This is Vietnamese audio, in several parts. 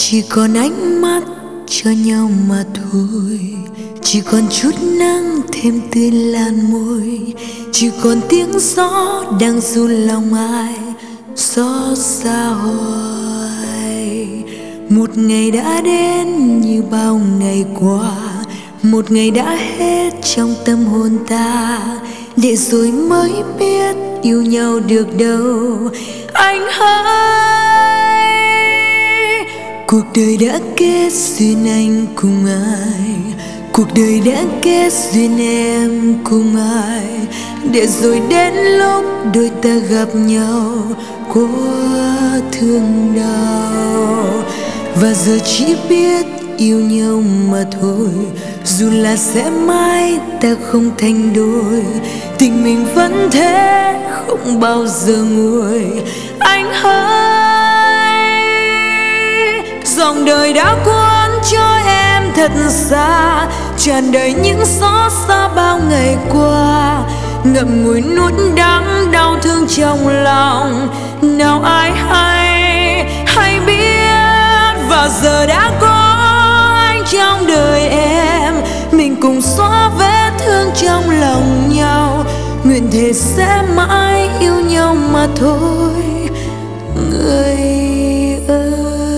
Chỉ còn ánh mắt cho nhau mà thôi, chỉ còn chút nắng thêm tươi lan môi, chỉ còn tiếng gió đang ru lòng ai xót xa hoài. Một ngày đã đến như bao ngày qua, một ngày đã hết trong tâm hồn ta, để rồi mới biết yêu nhau được đâu. Anh hỡi, cuộc đời đã kết duyên anh cùng ai, cuộc đời đã kết duyên em cùng ai, để rồi đến lúc đôi ta gặp nhau quá thương đau. Và giờ chỉ biết yêu nhau mà thôi, dù là sẽ mãi ta không thành đôi, tình mình vẫn thế không bao giờ nguôi. Anh hỡi, dòng đời đã cuốn cho em thật xa, tràn đầy những xót xa bao ngày qua, ngậm ngùi nuốt đắng đau thương trong lòng. Nào ai hay biết, và giờ đã có anh trong đời em, mình cùng xóa vết thương trong lòng nhau, nguyện thề sẽ mãi yêu nhau mà thôi. Người ơi,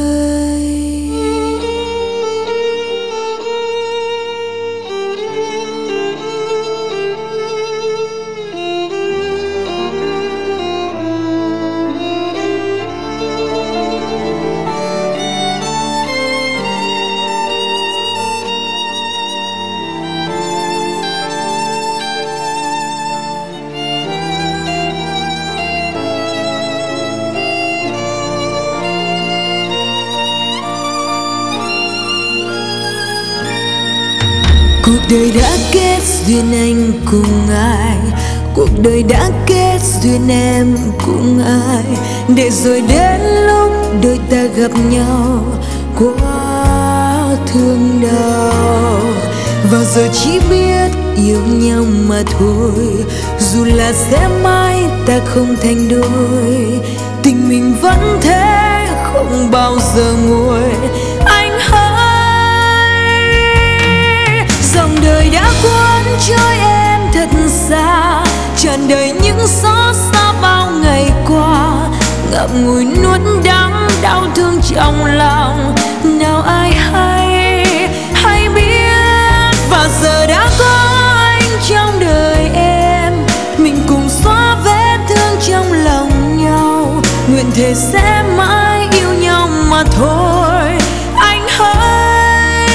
cuộc đời đã kết duyên anh cùng ai, cuộc đời đã kết duyên em cùng ai, để rồi đến lúc đôi ta gặp nhau quá thương đau. Và giờ chỉ biết yêu nhau mà thôi, dù là sẽ mãi ta không thành đôi, tình mình vẫn thế không bao giờ nguôi. Anh hỡi, dòng đời đã cuốn trôi em thật xa, tràn đầy những xót xa bao ngày qua, ngậm ngùi nuốt đắng đau thương trong lòng. Nào ai hay biết, và giờ đã có anh trong đời em, mình cùng xóa vết thương trong lòng nhau, nguyện thề sẽ mãi yêu nhau mà thôi. Anh hỡi,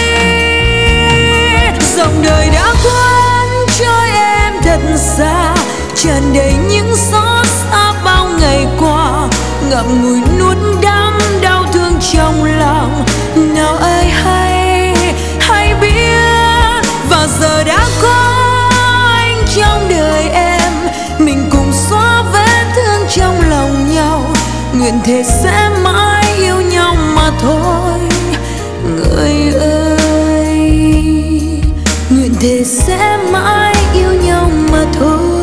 dòng đời đã cuốn trôi em thật xa, tràn đầy những xót xa bao ngày qua, ngậm ngùi nuốt đắng đau thương trong lòng. Nào ai hay biết, và giờ đã có anh trong đời em, mình cùng xóa vết thương trong lòng nhau, nguyện thề sẽ mãi yêu nhau mà thôi. Người ơi, nguyện thề sẽ mãi yêu nhau mà thôi.